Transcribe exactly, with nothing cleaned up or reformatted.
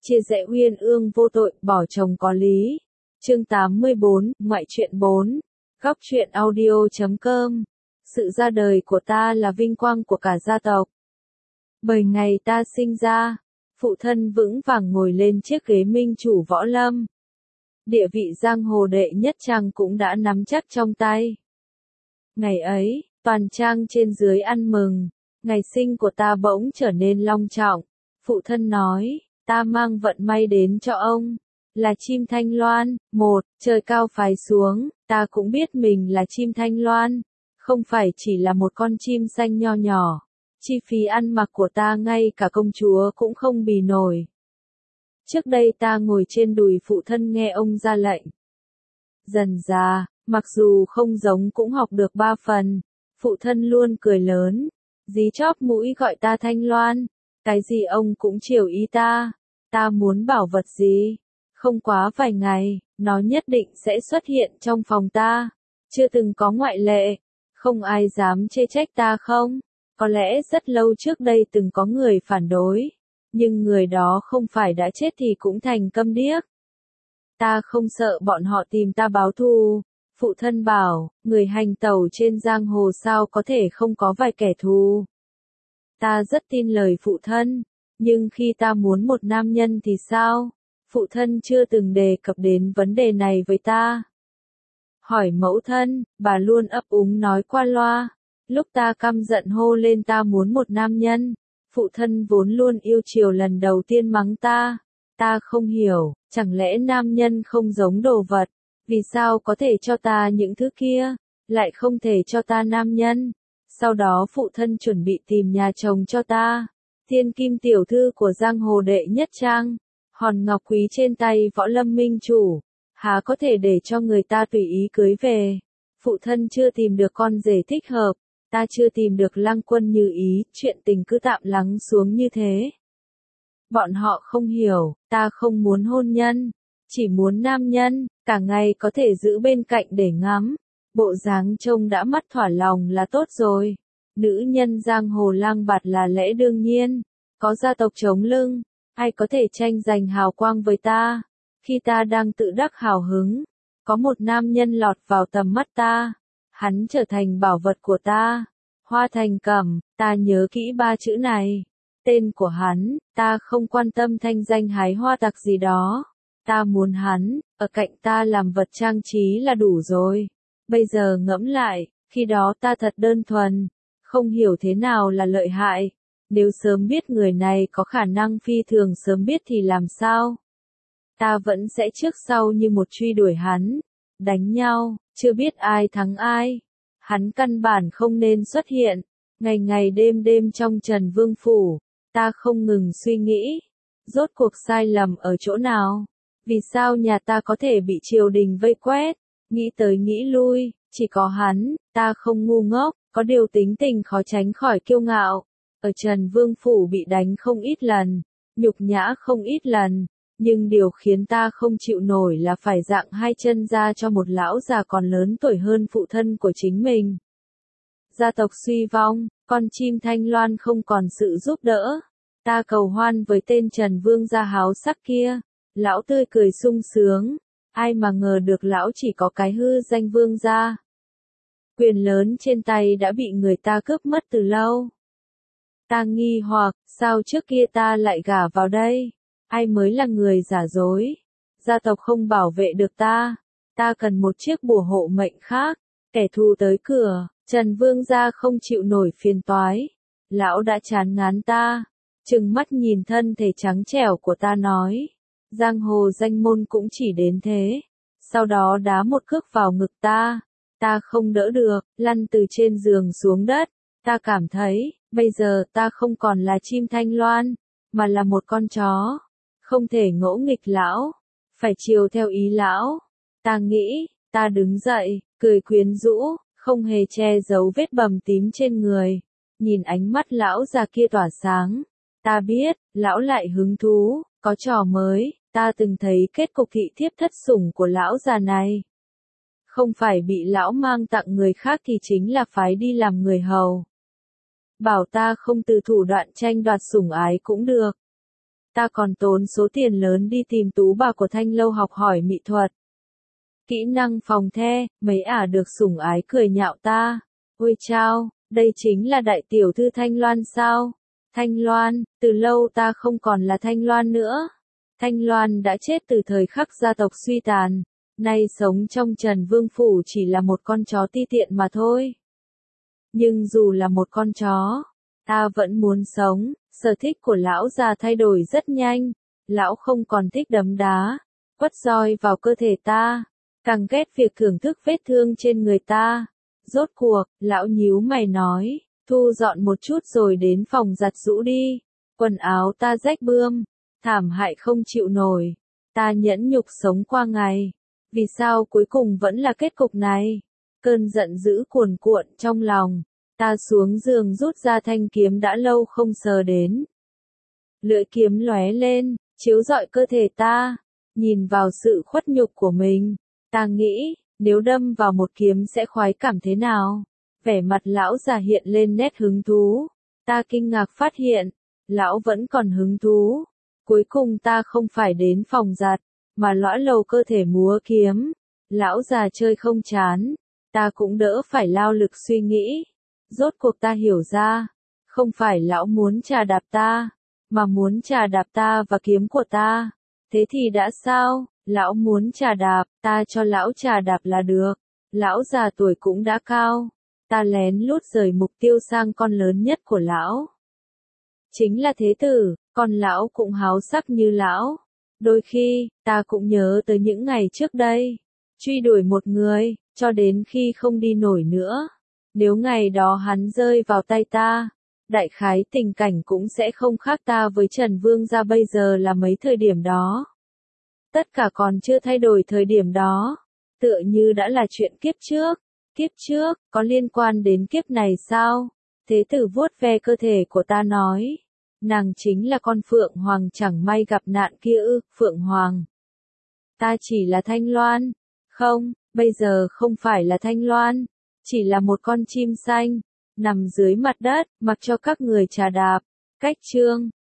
chia rẽ uyên ương vô tội, bỏ chồng có lý. Chương tám mươi bốn, ngoại truyện bốn. Góc truyện audio chấm com. Sự ra đời của ta là vinh quang của cả gia tộc. Bởi ngày ta sinh ra, phụ thân vững vàng ngồi lên chiếc ghế minh chủ võ lâm. Địa vị giang hồ đệ nhất trang cũng đã nắm chắc trong tay. Ngày ấy, toàn trang trên dưới ăn mừng, ngày sinh của ta bỗng trở nên long trọng. Phụ thân nói, ta mang vận may đến cho ông, là chim thanh loan. Một, trời cao phái xuống, ta cũng biết mình là chim thanh loan, không phải chỉ là một con chim xanh nho nhỏ. Chi phí ăn mặc của ta ngay cả công chúa cũng không bì nổi. Trước đây ta ngồi trên đùi phụ thân nghe ông ra lệnh. Dần dà, mặc dù không giống cũng học được ba phần, phụ thân luôn cười lớn, dí chóp mũi gọi ta Thanh Loan, cái gì ông cũng chiều ý ta, ta muốn bảo vật gì, không quá vài ngày, nó nhất định sẽ xuất hiện trong phòng ta, chưa từng có ngoại lệ, không ai dám chê trách ta không, có lẽ rất lâu trước đây từng có người phản đối, nhưng người đó không phải đã chết thì cũng thành câm điếc. Ta không sợ bọn họ tìm ta báo thù. Phụ thân bảo, người hành tẩu trên giang hồ sao có thể không có vài kẻ thù. Ta rất tin lời phụ thân, nhưng khi ta muốn một nam nhân thì sao? Phụ thân chưa từng đề cập đến vấn đề này với ta. Hỏi mẫu thân, bà luôn ấp úng nói qua loa. Lúc ta căm giận hô lên ta muốn một nam nhân, phụ thân vốn luôn yêu chiều lần đầu tiên mắng ta. Ta không hiểu, chẳng lẽ nam nhân không giống đồ vật? Vì sao có thể cho ta những thứ kia, lại không thể cho ta nam nhân? Sau đó phụ thân chuẩn bị tìm nhà chồng cho ta. Thiên kim tiểu thư của giang hồ đệ nhất trang, hòn ngọc quý trên tay võ lâm minh chủ, há có thể để cho người ta tùy ý cưới về. Phụ thân chưa tìm được con rể thích hợp, ta chưa tìm được lang quân như ý, chuyện tình cứ tạm lắng xuống như thế. Bọn họ không hiểu, ta không muốn hôn nhân, chỉ muốn nam nhân, cả ngày có thể giữ bên cạnh để ngắm. Bộ dáng trông đã mắt thỏa lòng là tốt rồi. Nữ nhân giang hồ lang bạt là lẽ đương nhiên. Có gia tộc chống lưng, ai có thể tranh giành hào quang với ta. Khi ta đang tự đắc hào hứng, có một nam nhân lọt vào tầm mắt ta. Hắn trở thành bảo vật của ta. Hoa thành cẩm, ta nhớ kỹ ba chữ này. Tên của hắn, ta không quan tâm thanh danh hái hoa tặc gì đó. Ta muốn hắn, ở cạnh ta làm vật trang trí là đủ rồi. Bây giờ ngẫm lại, khi đó ta thật đơn thuần, không hiểu thế nào là lợi hại. Nếu sớm biết người này có khả năng phi thường sớm biết thì làm sao? Ta vẫn sẽ trước sau như một truy đuổi hắn. Đánh nhau, chưa biết ai thắng ai. Hắn căn bản không nên xuất hiện. Ngày ngày đêm đêm trong Trần Vương Phủ, ta không ngừng suy nghĩ. Rốt cuộc sai lầm ở chỗ nào? Vì sao nhà ta có thể bị triều đình vây quét? Nghĩ tới nghĩ lui, chỉ có hắn, ta không ngu ngốc, có điều tính tình khó tránh khỏi kiêu ngạo. Ở Trần Vương Phủ bị đánh không ít lần, nhục nhã không ít lần, nhưng điều khiến ta không chịu nổi là phải dạng hai chân ra cho một lão già còn lớn tuổi hơn phụ thân của chính mình. Gia tộc suy vong, con chim Thanh Loan không còn sự giúp đỡ. Ta cầu hoan với tên Trần Vương gia háo sắc kia. Lão tươi cười sung sướng, ai mà ngờ được lão chỉ có cái hư danh vương gia. Quyền lớn trên tay đã bị người ta cướp mất từ lâu. Ta nghi hoặc, sao trước kia ta lại gả vào đây? Ai mới là người giả dối? Gia tộc không bảo vệ được ta. Ta cần một chiếc bùa hộ mệnh khác. Kẻ thù tới cửa, Trần Vương gia không chịu nổi phiền toái. Lão đã chán ngán ta. Trừng mắt nhìn thân thể trắng trẻo của ta nói. Giang hồ danh môn cũng chỉ đến thế. Sau đó đá một cước vào ngực ta. Ta không đỡ được, lăn từ trên giường xuống đất. Ta cảm thấy, bây giờ ta không còn là chim Thanh Loan, mà là một con chó. Không thể ngỗ nghịch lão, phải chiều theo ý lão. Ta nghĩ, ta đứng dậy, cười quyến rũ, không hề che giấu vết bầm tím trên người. Nhìn ánh mắt lão già kia tỏa sáng. Ta biết, lão lại hứng thú, có trò mới. Ta từng thấy kết cục thị thiếp thất sủng của lão già này. Không phải bị lão mang tặng người khác thì chính là phái đi làm người hầu. Bảo ta không từ thủ đoạn tranh đoạt sủng ái cũng được. Ta còn tốn số tiền lớn đi tìm tú bà của Thanh Lâu học hỏi mỹ thuật. Kỹ năng phòng the, mấy ả được sủng ái cười nhạo ta. Ôi chao, đây chính là đại tiểu thư Thanh Loan sao? Thanh Loan, từ lâu ta không còn là Thanh Loan nữa. Thanh Loan đã chết từ thời khắc gia tộc suy tàn, nay sống trong Trần Vương Phủ chỉ là một con chó ti tiện mà thôi. Nhưng dù là một con chó, ta vẫn muốn sống. Sở thích của lão già thay đổi rất nhanh, lão không còn thích đấm đá, quất roi vào cơ thể ta, càng ghét việc thưởng thức vết thương trên người ta. Rốt cuộc, lão nhíu mày nói, thu dọn một chút rồi đến phòng giặt giũ đi. Quần áo ta rách bươm, thảm hại không chịu nổi, ta nhẫn nhục sống qua ngày. Vì sao cuối cùng vẫn là kết cục này? Cơn giận dữ cuồn cuộn trong lòng. Ta xuống giường rút ra thanh kiếm đã lâu không sờ đến. Lưỡi kiếm lóe lên, chiếu rọi cơ thể ta. Nhìn vào sự khuất nhục của mình, ta nghĩ, nếu đâm vào một kiếm sẽ khoái cảm thế nào? Vẻ mặt lão già hiện lên nét hứng thú. Ta kinh ngạc phát hiện, lão vẫn còn hứng thú. Cuối cùng ta không phải đến phòng giặt, mà lõa lầu cơ thể múa kiếm. Lão già chơi không chán, ta cũng đỡ phải lao lực suy nghĩ. Rốt cuộc ta hiểu ra, không phải lão muốn trà đạp ta, mà muốn trà đạp ta và kiếm của ta. Thế thì đã sao, lão muốn trà đạp, ta cho lão trà đạp là được. Lão già tuổi cũng đã cao, ta lén lút rời mục tiêu sang con lớn nhất của lão. Chính là thế tử, còn lão cũng háo sắc như lão. Đôi khi, ta cũng nhớ tới những ngày trước đây, truy đuổi một người, cho đến khi không đi nổi nữa. Nếu ngày đó hắn rơi vào tay ta, đại khái tình cảnh cũng sẽ không khác ta với Trần Vương gia bây giờ là mấy thời điểm đó. Tất cả còn chưa thay đổi thời điểm đó, tựa như đã là chuyện kiếp trước. Kiếp trước, có liên quan đến kiếp này sao? Thế tử vuốt ve cơ thể của ta nói, nàng chính là con Phượng Hoàng chẳng may gặp nạn kia ư, Phượng Hoàng. Ta chỉ là Thanh Loan. Không, bây giờ không phải là Thanh Loan. Chỉ là một con chim xanh, nằm dưới mặt đất, mặc cho các người trà đạp. Cách chương